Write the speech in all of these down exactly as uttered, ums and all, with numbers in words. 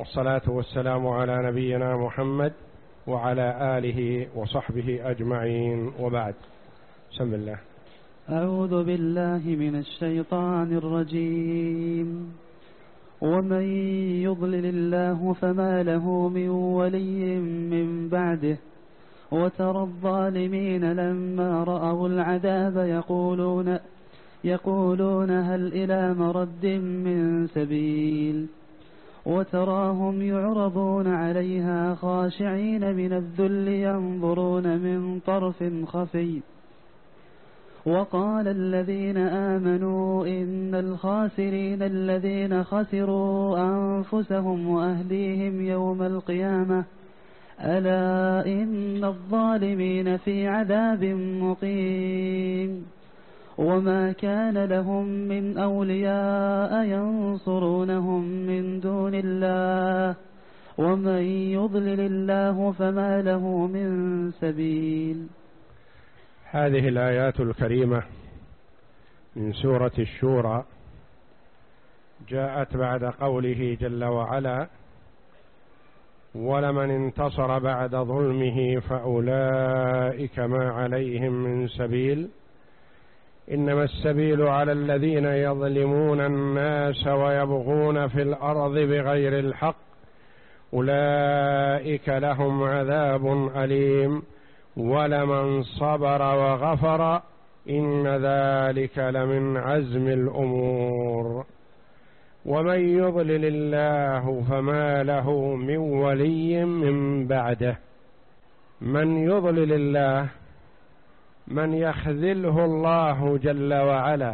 والصلاة والسلام على نبينا محمد وعلى آله وصحبه أجمعين، وبعد. بسم الله. أعوذ بالله من الشيطان الرجيم. ومن يضلل الله فما له من ولي من بعده وترى الظالمين لما رأوا العذاب يقولون يقولون هل إلى مرد من سبيل وتراهم يعرضون عليها خاشعين من الذل ينظرون من طرف خفي. وقال الذين آمنوا إن الخاسرين الذين خسروا أنفسهم وأهليهم يوم القيامة ألا إن الظالمين في عذاب مقيم. وما كان لهم من أولياء ينصرونهم من دون الله ومن يضلل الله فما له من سبيل. هذه الآيات الكريمة من سورة الشورى جاءت بعد قوله جل وعلا: ولمن انتصر بعد ظلمه فأولئك ما عليهم من سبيل إنما السبيل على الذين يظلمون الناس ويبغون في الأرض بغير الحق أولئك لهم عذاب أليم ولمن صبر وغفر إن ذلك لمن عزم الأمور. ومن يضلل الله فما له من ولي من بعده. من يضلل الله من يخذله الله جل وعلا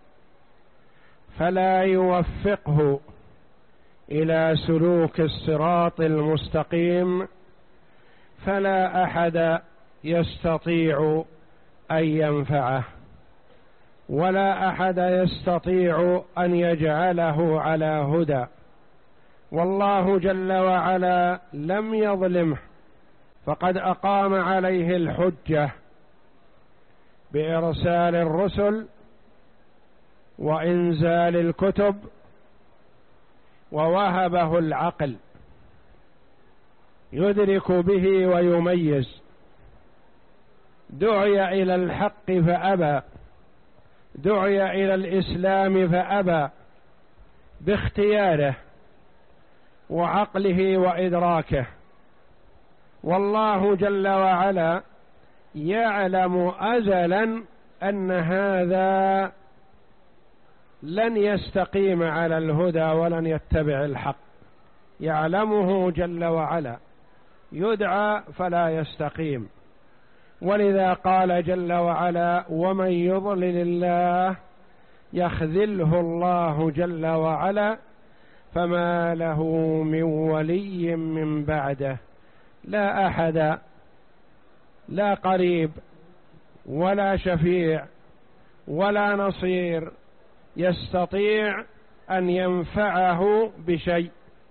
فلا يوفقه إلى سلوك الصراط المستقيم فلا أحد يستطيع أن ينفعه ولا أحد يستطيع أن يجعله على هدى. والله جل وعلا لم يظلمه فقد أقام عليه الحجة بإرسال الرسل وإنزال الكتب ووهبه العقل يدرك به ويميز. دعي إلى الحق فأبى، دعي إلى الإسلام فأبى باختياره وعقله وإدراكه. والله جل وعلا يعلم أزلا أن هذا لن يستقيم على الهدى ولن يتبع الحق، يعلمه جل وعلا، يدعى فلا يستقيم. ولذا قال جل وعلا: ومن يضلل الله يخذله الله جل وعلا فما له من ولي من بعده. لا أحد، لا قريب ولا شفيع ولا نصير يستطيع أن ينفعه بشيء.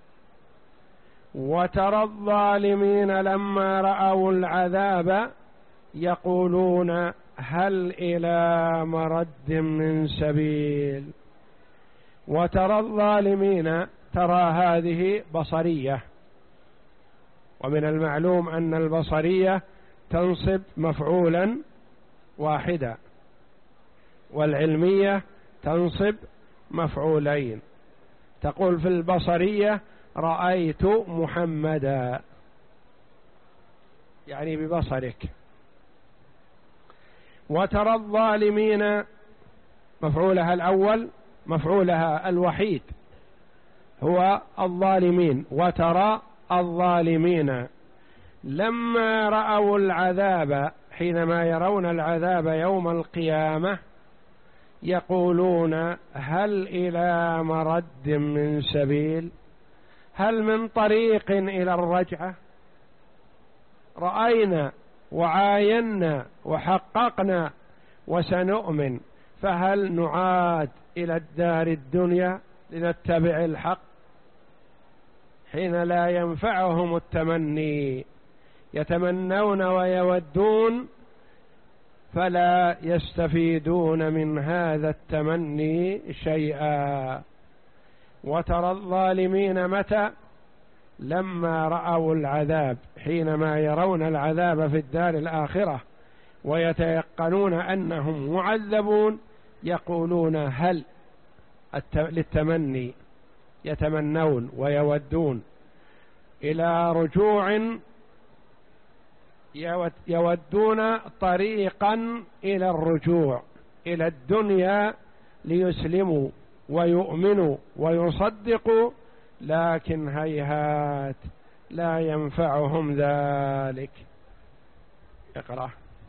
وترى الظالمين لما رأوا العذاب يقولون هل إلى مرد من سبيل. وترى الظالمين، ترى هذه بصرية، ومن المعلوم أن البصرية تنصب مفعولا واحدا والعلمية تنصب مفعولين. تقول في البصرية رأيت محمدا، يعني ببصرك. وترى الظالمين مفعولها الأول، مفعولها الوحيد هو الظالمين. وترى الظالمين لما رأوا العذاب، حينما يرون العذاب يوم القيامة، يقولون هل إلى مرد من سبيل، هل من طريق إلى الرجعة؟ رأينا وعاينا وحققنا وسنؤمن، فهل نعاد إلى الدار الدنيا لنتبع الحق؟ حين لا ينفعهم التمني، يتمنون ويودون فلا يستفيدون من هذا التمني شيئا. وترى الظالمين متى لما رأوا العذاب، حينما يرون العذاب في الدار الآخرة ويتيقنون أنهم معذبون، يقولون هل للتمني، يتمنون ويودون إلى رجوع، يودون طريقا إلى الرجوع إلى الدنيا ليسلموا ويؤمنوا ويصدقوا، لكن هيهات لا ينفعهم ذلك. اقرأ.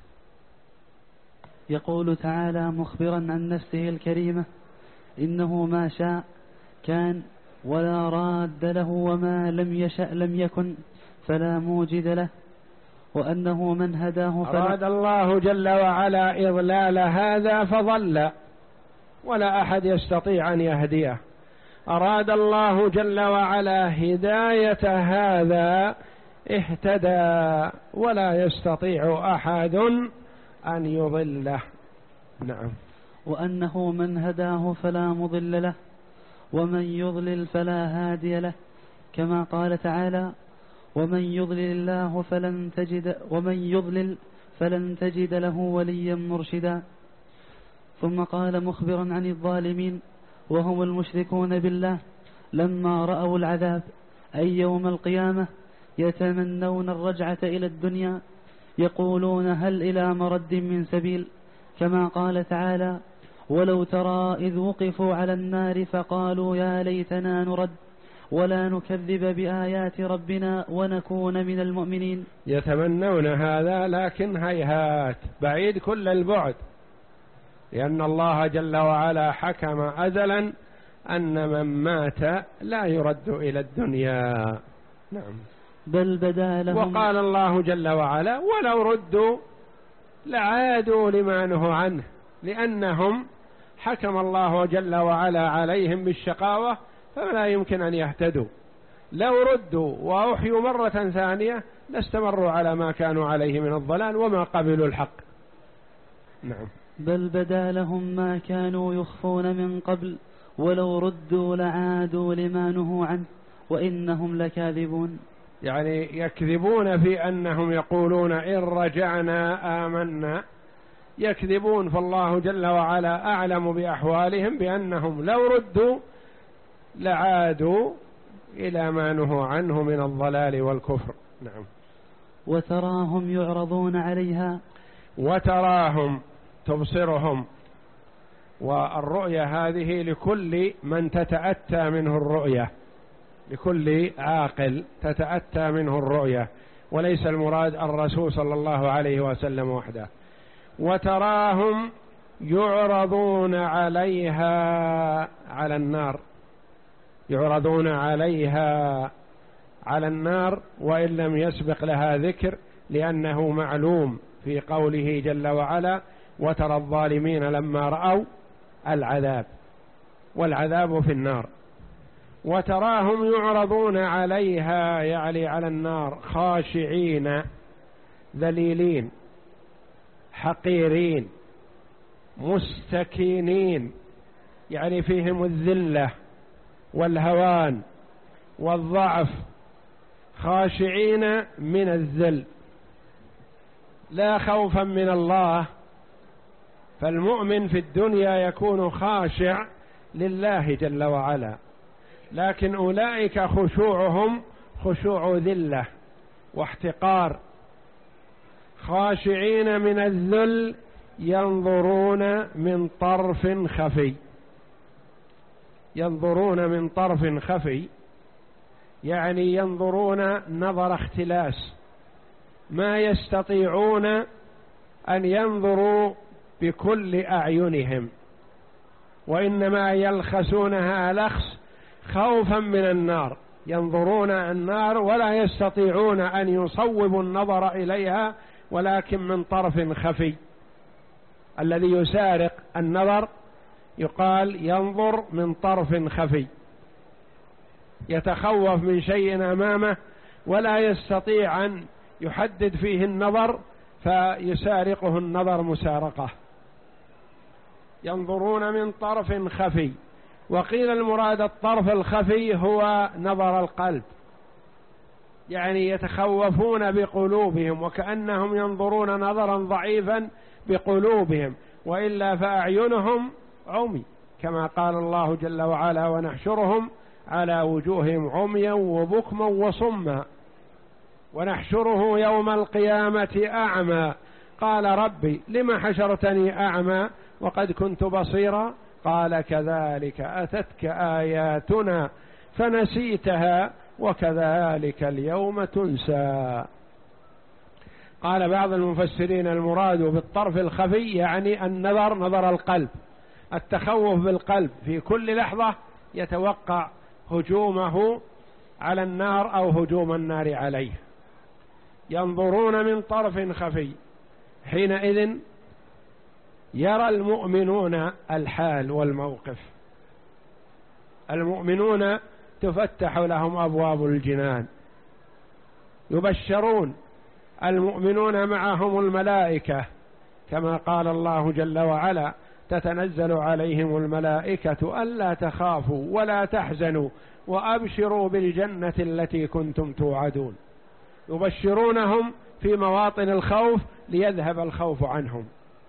يقول تعالى مخبرا عن نفسه الكريمة: إنه ما شاء كان ولا راد له، وما لم يشأ لم يكن فلا موجد له، وأنه من هداه فلا. أراد الله جل وعلا إضلال هذا فضل، ولا أحد يستطيع أن يهديه. أراد الله جل وعلا هداية هذا اهتدى، ولا يستطيع أحد أن يضله. نعم. وأنه من هداه فلا مضل له، ومن يضلل فلا هادي له، كما قال تعالى: ومن يضلل الله فلن تجد ومن يضلل فلن تجد له وليا مرشدا. ثم قال مخبرا عن الظالمين وهم المشركون بالله: لما رأوا العذاب أي يوم القيامة يتمنون الرجعة إلى الدنيا، يقولون هل إلى مرد من سبيل، كما قال تعالى: ولو ترى إذ وقفوا على النار فقالوا يا ليتنا نرد ولا نكذب بآيات ربنا ونكون من المؤمنين. يتمنون هذا، لكن هيهات، بعيد كل البعد، لأن الله جل وعلا حكم أزلا أن من مات لا يرد إلى الدنيا. نعم. بل بدا لهم. وقال الله جل وعلا: ولو ردوا لعادوا لما نهوا عنه، لأنهم حكم الله جل وعلا عليهم بالشقاوة، فلا يمكن أن يهتدوا. لو ردوا وأحيوا مرة ثانية لاستمروا على ما كانوا عليه من الضلال وما قبلوا الحق. نعم. بل بدا لهم ما كانوا يخفون من قبل ولو ردوا لعادوا لما نهوا عنه وإنهم لكاذبون. يعني يكذبون في أنهم يقولون إن رجعنا آمنا، يكذبون، فالله جل وعلا أعلم بأحوالهم بأنهم لو ردوا لعادوا إلى ما نهوا عنه من الضلال والكفر. نعم. وتراهم يعرضون عليها، وتراهم تبصرهم، والرؤية هذه لكل من تتأتى منه الرؤية، لكل عاقل تتأتى منه الرؤية، وليس المراد الرسول صلى الله عليه وسلم وحده. وتراهم يعرضون عليها على النار، يعرضون عليها على النار وإن لم يسبق لها ذكر، لأنه معلوم في قوله جل وعلا: وترى الظالمين لما رأوا العذاب، والعذاب في النار. وتراهم يعرضون عليها يعني على النار خاشعين ذليلين حقيرين مستكينين، يعني فيهم الذلة والهوان والضعف، خاشعين من الذل، لا خوفا من الله. فالمؤمن في الدنيا يكون خاشع لله جل وعلا، لكن أولئك خشوعهم خشوع ذلة واحتقار، خاشعين من الذل، ينظرون من طرف خفي. ينظرون من طرف خفي يعني ينظرون نظر اختلاس، ما يستطيعون أن ينظروا بكل أعينهم، وإنما يلخسونها لخس خوفا من النار، ينظرون النار ولا يستطيعون أن يصوبوا النظر إليها، ولكن من طرف خفي. الذي يسارق النظر يقال ينظر من طرف خفي، يتخوف من شيء أمامه ولا يستطيع أن يحدد فيه النظر، فيسارقه النظر مسارقة. ينظرون من طرف خفي. وقيل المراد الطرف الخفي هو نظر القلب، يعني يتخوفون بقلوبهم، وكأنهم ينظرون نظرا ضعيفا بقلوبهم، وإلا فأعينهم عمي، كما قال الله جل وعلا: ونحشرهم على وجوههم عميا وبكما وصما ونحشره يوم القيامة أعمى. قال: ربي لم حشرتني أعمى وقد كنت بصيرا؟ قال: كذلك أتتك آياتنا فنسيتها وكذلك اليوم تنسى. قال بعض المفسرين: المراد بالطرف الخفي يعني النظر، نظر القلب، التخوف بالقلب في كل لحظة يتوقع هجومه على النار أو هجوم النار عليه. ينظرون من طرف خفي، حينئذ يرى المؤمنون الحال والموقف. المؤمنون تفتح لهم أبواب الجنان، يبشرون، المؤمنون معهم الملائكة، كما قال الله جل وعلا: تتنزل عليهم الملائكة ألا تخافوا ولا تحزنوا وأبشروا بالجنة التي كنتم توعدون. يبشرونهم في مواطن الخوف ليذهب الخوف عنهم،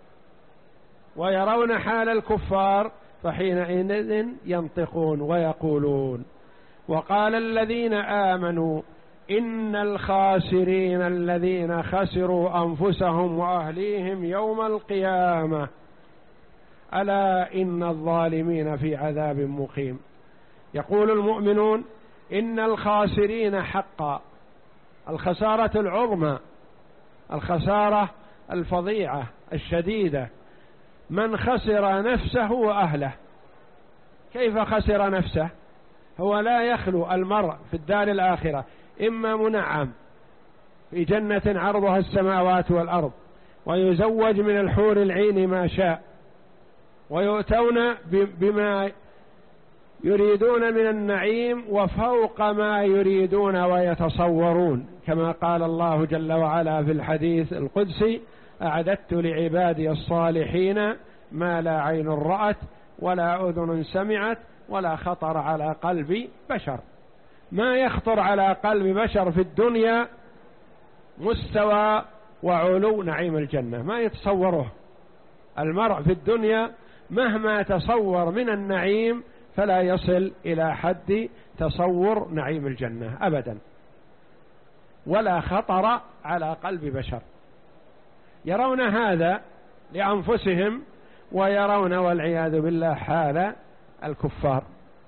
ويرون حال الكفار فحينئذ ينطقون ويقولون: وقال الذين آمنوا إن الخاسرين الذين خسروا أنفسهم وأهليهم يوم القيامة ألا إن الظالمين في عذاب مقيم. يقول المؤمنون: إن الخاسرين حقا، الخسارة العظمى، الخسارة الفظيعة الشديدة، من خسر نفسه وأهله. كيف خسر نفسه؟ هو لا يخلو المرء في الدار الآخرة إما منعم في جنة عرضها السماوات والأرض، ويزوج من الحور العين ما شاء، ويؤتون بما يريدون من النعيم وفوق ما يريدون ويتصورون، كما قال الله جل وعلا في الحديث القدسي: أعددت لعبادي الصالحين ما لا عين رأت ولا أذن سمعت ولا خطر على قلب بشر. ما يخطر على قلب بشر في الدنيا مستوى وعلو نعيم الجنة، ما يتصوره المرء في الدنيا مهما تصور من النعيم فلا يصل إلى حد تصور نعيم الجنة أبدا، ولا خطر على قلب بشر. يرون هذا لأنفسهم، ويرون والعياذ بالله حال الكفار،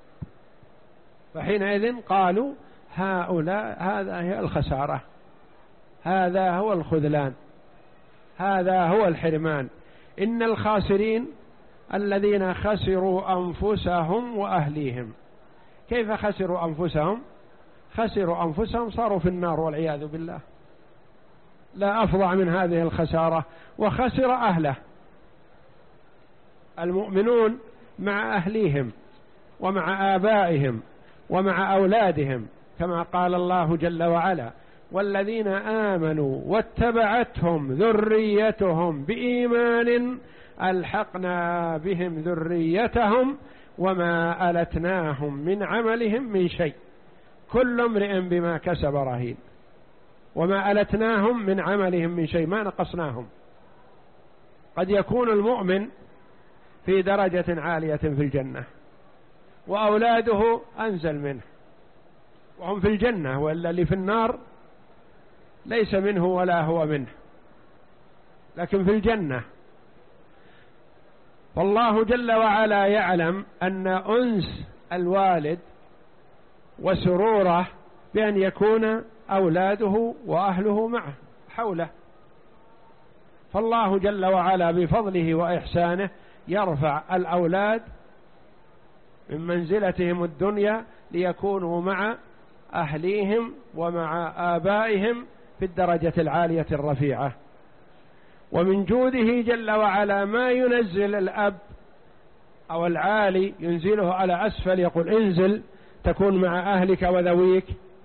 فحينئذ قالوا: هؤلاء هذا هي الخسارة، هذا هو الخذلان، هذا هو الحرمان. إن الخاسرين الذين خسروا أنفسهم وأهليهم. كيف خسروا أنفسهم؟ خسروا أنفسهم صاروا في النار والعياذ بالله، لا أفظع من هذه الخسارة. وخسر أهله، المؤمنون مع أهليهم ومع آبائهم ومع أولادهم، كما قال الله جل وعلا: والذين آمنوا واتبعتهم ذريتهم بإيمان ألحقنا بهم ذريتهم وما ألتناهم من عملهم من شيء كل امرئ بما كسب رهين. وما ألتناهم من عملهم من شيء، ما نقصناهم. قد يكون المؤمن في درجة عالية في الجنة وأولاده أنزل منه وهم في الجنة، وإلا اللي في النار ليس منه ولا هو منه، لكن في الجنة. والله جل وعلا يعلم أن أنس الوالد وسروره بأن يكون أولاده وأهله معه حوله، فالله جل وعلا بفضله وإحسانه يرفع الأولاد من منزلتهم الدنيا ليكونوا مع أهليهم ومع آبائهم في الدرجة العالية الرفيعة. ومن جوده جل وعلا ما ينزل الأب أو العالي ينزله على أسفل، يقول: انزل تكون مع أهلك وذويك.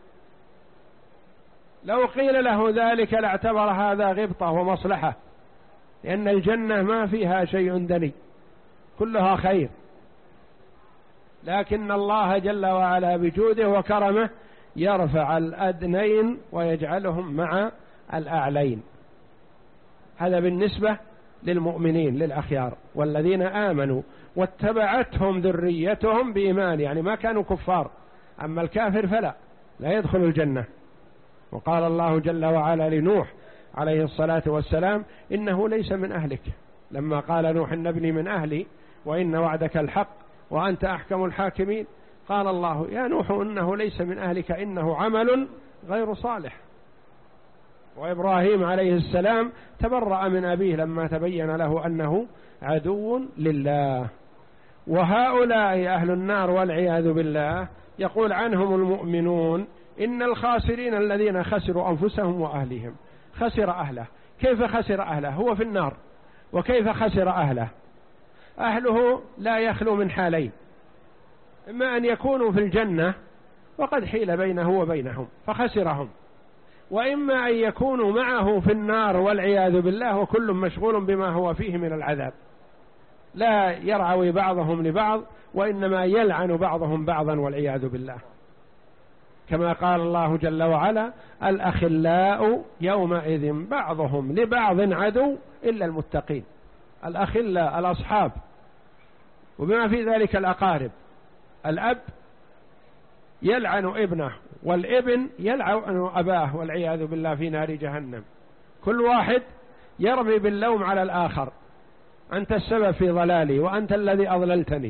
لو قيل له ذلك لاعتبر هذا غبطة ومصلحة، لأن الجنة ما فيها شيء دني، كلها خير. لكن الله جل وعلا بجوده وكرمه يرفع الأدنين ويجعلهم مع الأعلين. هذا بالنسبة للمؤمنين للأخيار والذين آمنوا واتبعتهم ذريتهم بإيمان، يعني ما كانوا كفار. أما الكافر فلا لا يدخل الجنة. وقال الله جل وعلا لنوح عليه الصلاة والسلام إنه ليس من أهلك، لما قال نوح إن ابني من أهلي وإن وعدك الحق وأنت أحكم الحاكمين، قال الله يا نوح إنه ليس من أهلك إنه عمل غير صالح. وإبراهيم عليه السلام تبرأ من أبيه لما تبين له أنه عدو لله. وهؤلاء أهل النار والعياذ بالله يقول عنهم المؤمنون إن الخاسرين الذين خسروا أنفسهم وأهلهم. خسر أهله. كيف خسر أهله؟ هو في النار. وكيف خسر أهله؟ أهله لا يخلو من حالين، إما أن يكونوا في الجنة وقد حيل بينه وبينهم فخسرهم، وإما أن يكونوا معه في النار والعياذ بالله وكل مشغول بما هو فيه من العذاب، لا يرعوي بعضهم لبعض وإنما يلعن بعضهم بعضا والعياذ بالله، كما قال الله جل وعلا الأخلاء يومئذ بعضهم لبعض عدو إلا المتقين. الأخلاء الأصحاب، وبما في ذلك الأقارب. الأب يلعن ابنه والابن يلعن أباه والعياذ بالله في نار جهنم. كل واحد يرمي باللوم على الآخر، أنت السبب في ضلالي وأنت الذي أضللتني.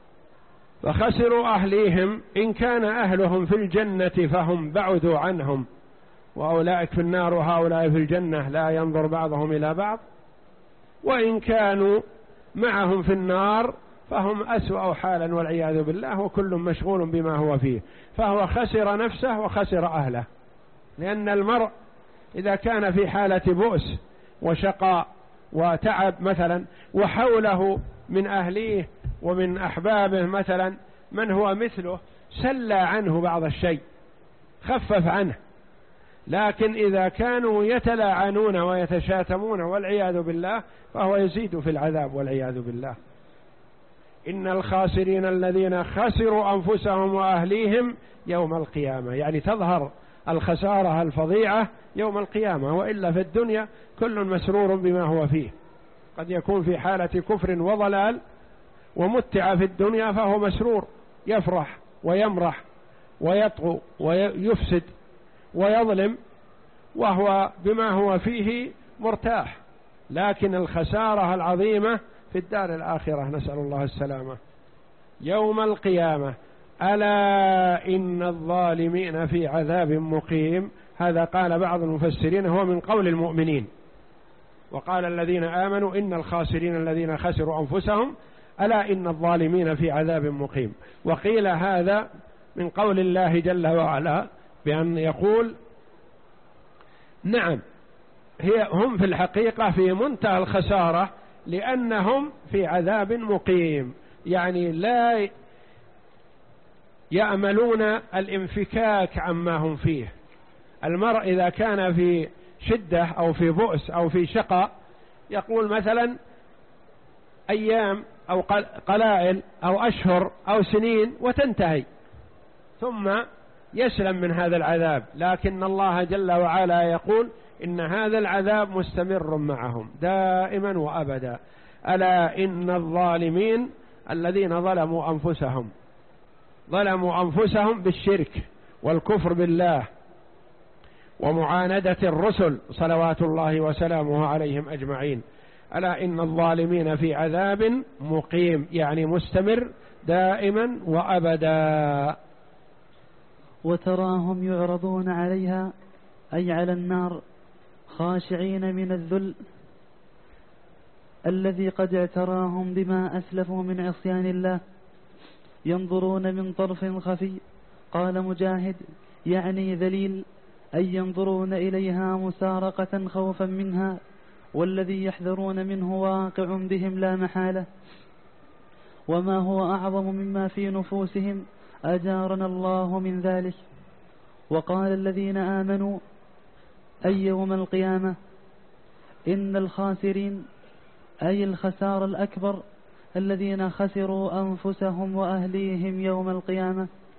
فخسروا أهليهم، إن كان أهلهم في الجنة فهم بعدوا عنهم وأولئك في النار وهؤلاء في الجنة لا ينظر بعضهم إلى بعض، وإن كانوا معهم في النار فهم أسوأ حالا والعياذ بالله وكل مشغول بما هو فيه. فهو خسر نفسه وخسر أهله، لأن المرء إذا كان في حالة بؤس وشقاء وتعب مثلا وحوله من أهليه ومن أحبابه مثلا من هو مثله سلى عنه بعض الشيء، خفف عنه. لكن إذا كانوا يتلاعنون ويتشاتمون والعياذ بالله فهو يزيد في العذاب والعياذ بالله. إن الخاسرين الذين خسروا أنفسهم وأهليهم يوم القيامة، يعني تظهر الخسارة الفظيعة يوم القيامة، وإلا في الدنيا كل مسرور بما هو فيه. قد يكون في حالة كفر وضلال ومتع في الدنيا فهو مسرور، يفرح ويمرح ويطغو ويفسد ويظلم وهو بما هو فيه مرتاح. لكن الخسارة العظيمة في الدار الآخرة، نسأل الله السلامة. يوم القيامة ألا إن الظالمين في عذاب مقيم. هذا قال بعض المفسرين هو من قول المؤمنين. وقال الذين آمنوا إن الخاسرين الذين خسروا أنفسهم ألا إن الظالمين في عذاب مقيم. وقيل هذا من قول الله جل وعلا بأن يقول نعم هي هم في الحقيقة في منتهى الخسارة لأنهم في عذاب مقيم، يعني لا يأملون الانفكاك عما هم فيه. المرء إذا كان في شدة أو في بؤس أو في شقاء يقول مثلا أيام أو قلائل أو أشهر أو سنين وتنتهي ثم يسلم من هذا العذاب. لكن الله جل وعلا يقول إن هذا العذاب مستمر معهم دائما وأبدا. ألا إن الظالمين الذين ظلموا أنفسهم ظلموا أنفسهم بالشرك والكفر بالله ومعاندة الرسل صلوات الله وسلامه عليهم أجمعين. ألا إن الظالمين في عذاب مقيم، يعني مستمر دائما وأبدا. وتراهم يعرضون عليها أي على النار خاشعين من الذل الذي قد اعتراهم بما أسلفوا من عصيان الله، ينظرون من طرف خفي. قال مجاهد يعني ذليل، أي ينظرون إليها مسارقة خوفا منها، والذي يحذرون منه واقع بهم لا محالة، وما هو أعظم مما في نفوسهم، أجارنا الله من ذلك. وقال الذين آمنوا أي يوم القيامة إن الخاسرين أي الخسار الأكبر الذين خسروا أنفسهم وأهليهم يوم القيامة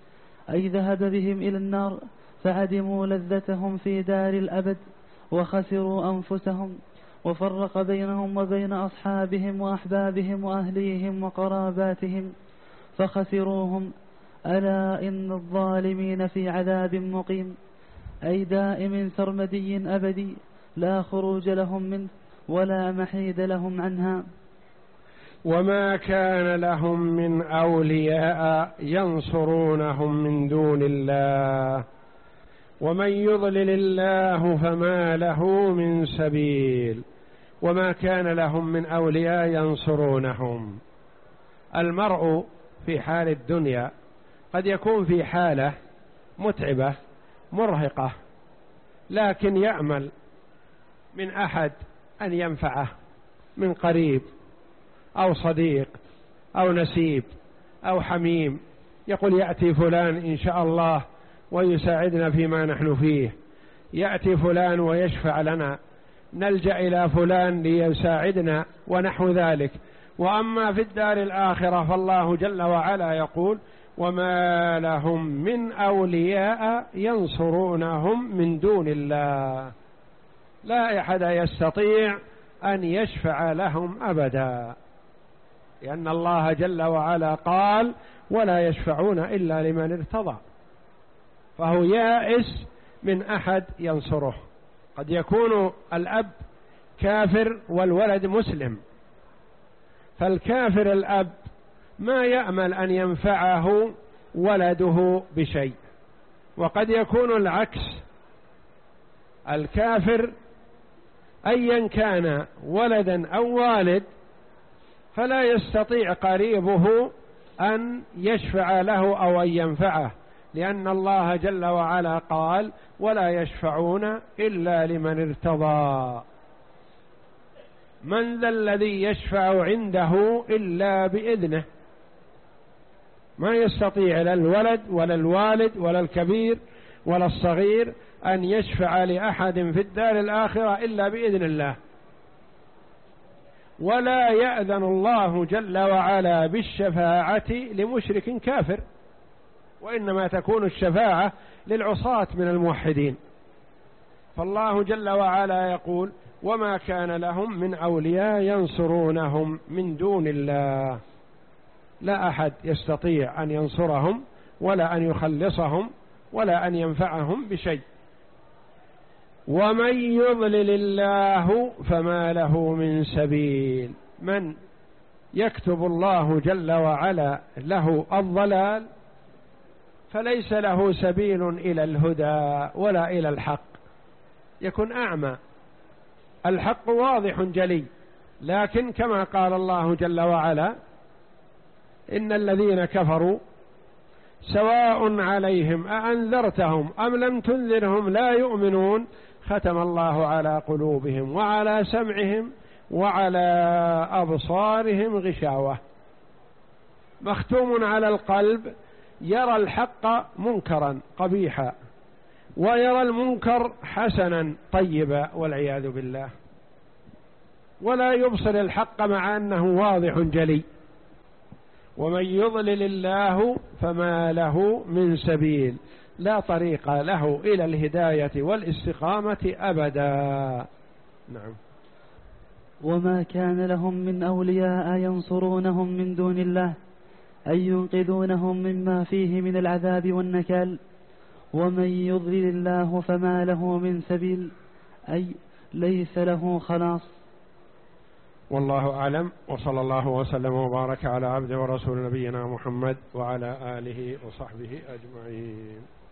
أي ذهب بهم إلى النار فعدموا لذتهم في دار الأبد وخسروا أنفسهم، وفرق بينهم وبين أصحابهم وأحبابهم وأهليهم وقراباتهم فخسروهم. ألا إن الظالمين في عذاب مقيم، أي دائم سرمدي أبدي لا خروج لهم منه ولا محيد لهم عنها. وما كان لهم من أولياء ينصرونهم من دون الله ومن يضلل الله فما له من سبيل. وما كان لهم من أولياء ينصرونهم. المرء في حال الدنيا قد يكون في حالة متعبة مرهقة، لكن يأمل من أحد أن ينفعه من قريب أو صديق أو نسيب أو حميم، يقول يأتي فلان إن شاء الله ويساعدنا فيما نحن فيه، يأتي فلان ويشفع لنا، نلجأ إلى فلان ليساعدنا ونحو ذلك. وأما في الدار الآخرة فالله جل وعلا يقول وما لهم من أولياء ينصرونهم من دون الله. لا أحد يستطيع أن يشفع لهم أبدا، لأن الله جل وعلا قال ولا يشفعون إلا لمن ارتضى، فهو يائس من أحد ينصره. قد يكون الأب كافر والولد مسلم، فالكافر الأب ما يأمل أن ينفعه ولده بشيء، وقد يكون العكس، الكافر أيا كان ولدا أو والد فلا يستطيع قريبه أن يشفع له أو أن ينفعه، لأن الله جل وعلا قال ولا يشفعون إلا لمن ارتضى. من ذا الذي يشفع عنده إلا بإذنه؟ ما يستطيع لا الولد ولا الوالد ولا الكبير ولا الصغير أن يشفع لأحد في الدار الآخرة إلا بإذن الله. ولا يأذن الله جل وعلا بالشفاعة لمشرك كافر، وإنما تكون الشفاعة للعصاة من الموحدين. فالله جل وعلا يقول وما كان لهم من أولياء ينصرونهم من دون الله. لا أحد يستطيع أن ينصرهم ولا أن يخلصهم ولا أن ينفعهم بشيء. ومن يضلل الله فما له من سبيل. من يكتب الله جل وعلا له الضلال فليس له سبيل إلى الهدى ولا إلى الحق، يكون أعمى. الحق واضح جلي، لكن كما قال الله جل وعلا إن الذين كفروا سواء عليهم أأنذرتهم أم لم تنذرهم لا يؤمنون ختم الله على قلوبهم وعلى سمعهم وعلى أبصارهم غشاوة. مختوم على القلب، يرى الحق منكرا قبيحا ويرى المنكر حسنا طيبا والعياذ بالله، ولا يبصر الحق مع أنه واضح جلي. ومن يضلل الله فما له من سبيل، لا طريق له إلى الهداية والاستقامة أبدا. نعم. وما كان لهم من أولياء ينصرونهم من دون الله أي ينقذونهم مما فيه من العذاب والنكال. ومن يضلل الله فما له من سبيل، أي ليس له خلاص. والله أعلم، وصلى الله وسلم وبارك على عبد ورسول نبينا محمد وعلى آله وصحبه أجمعين.